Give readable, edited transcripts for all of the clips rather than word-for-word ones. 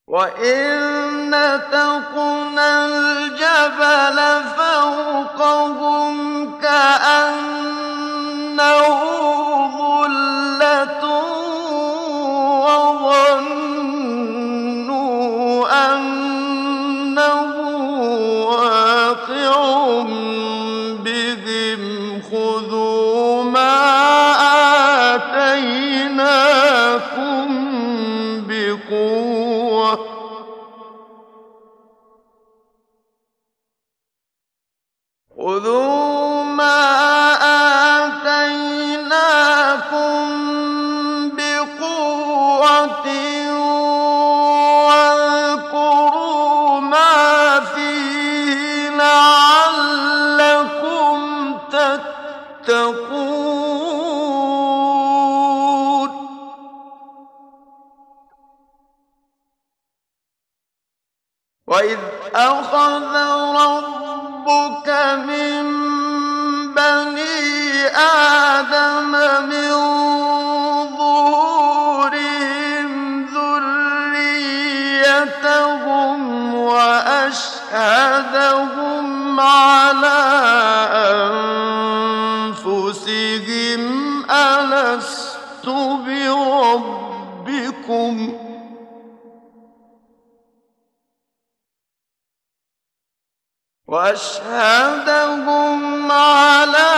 وَإِذْ نَتَقْنَا الْجَبَلَ فَوْقَهُمْ كَأَنَّهُ ظُلَّةٌ وَظَنُّوا أَنَّهُ وَاقِعٌ بِهِمْ خُذُوا مَا آتَيْنَاكُم بِقُوَّةٍ خُذُوا مَا آتَيْنَاكُم بِقُوَّةٍ وَاذْكُرُوا مَا فِيهِ لَعَلَّكُمْ تَتَّقُونَ وَإِذْ أَخَذَ رَبُّكَ مِن بَنِي آدَمَ مِن ظُهُورِهِمْ ذُرِّيَّتَهُمْ وَأَشْهَدَهُمْ عَلَىٰ أَنفُسِهِمْ أَلَسْتُ بِرَبِّكُمْ ۖ وَأَشْهَدَهُمْ عَلَىٰ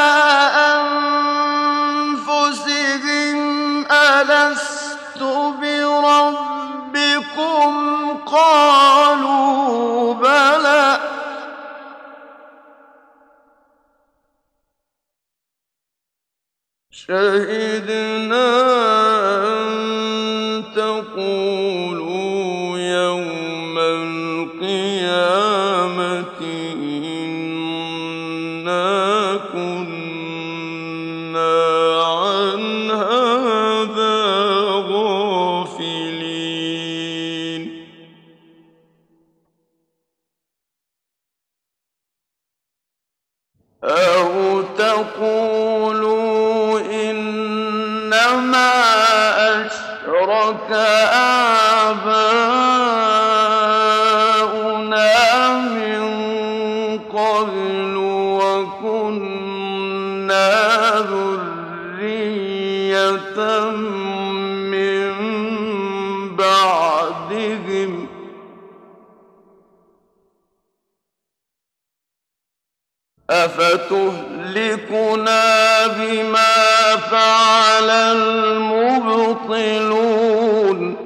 أَنفُسِهِمْ أَلَسْتُ بِرَبِّكُمْ ۖ قَالُوا بَلَىٰ شَهِدْنَا أَن تَقُولُوا يَوْمَ الْقِيَامَةِ إِنَّا كُنَّا عَنْ هَٰذَا غَافِلِينَ أَوْ تَقُولُوا إِنَّمَا أَشْرَكَ آبَاؤُنَا مِن قَبْلُ وَكُنَّا ذُرِّيَّةً مِّن بَعْدِهِمْ ۖ أَفَتُهْلِكُنَا بِمَا فَعَلَ الْمُبْطِلُونَ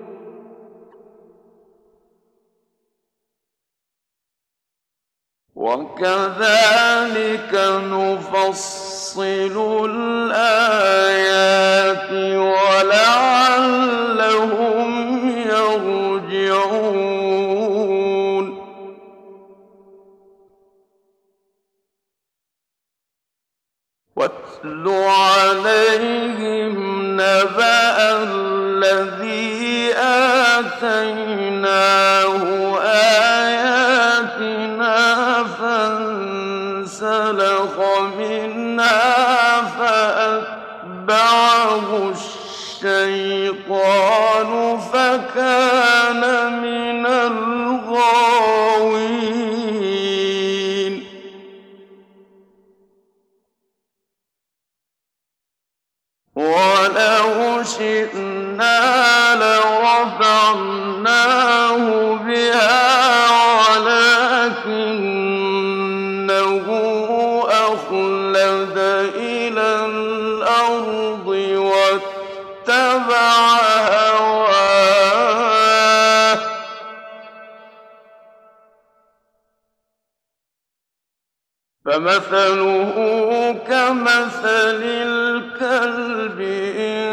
وَكَذَٰلِكَ نُفَصِّلُ الْآيَاتِ وَلَعَلَّهُمْ يَرْجِعُونَ وَاتْلُ عَلَيْهِمْ نَبَأَ الَّذِي آتَيْنَاهُ آيَاتِنَا فَانسَلَخَ مِنْهَا فَأَتْبَعَهُ الشَّيْطَانُ فَكَانَ مِنَ الْغَاوِينَ وَلَوْ شِئْنَا لَرَفَعْنَاهُ بِهَا وَلَٰكِنَّهُ أَخْلَدَ إِلَى الْأَرْضِ وَاتَّبَعَ هَوَاهُ فَمَثَلُهُ كَمَثَلِ الْكَلْبِ إِن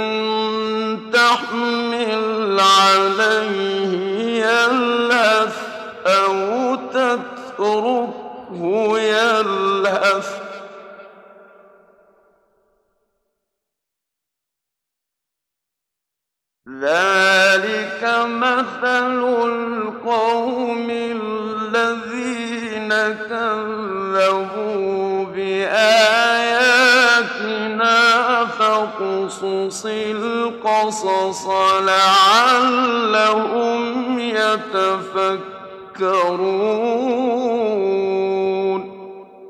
تَحْمِلْ عَلَيْهِ يَلْهَثْ أَوْ تَتْرُكْهُ يَلْهَث ۚ ذَٰلِكَ مَثَلُ الْقَوْمِ الَّذِينَ كَذَّبُوا بِآيَاتِنَا فَاقْصُصِ الْقَصَصَ لَعَلَّهُمْ يتفكرون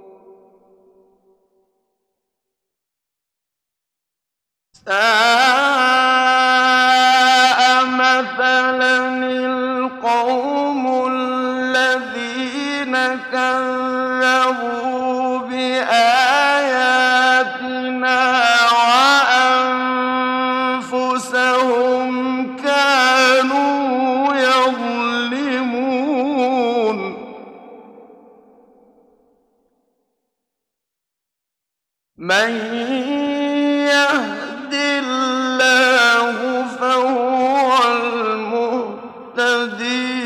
ساء مثلا القوم الذين كذبوا بآياتنا وأنفسهم كانوا يظلمون من يهد الله فهو المهتدي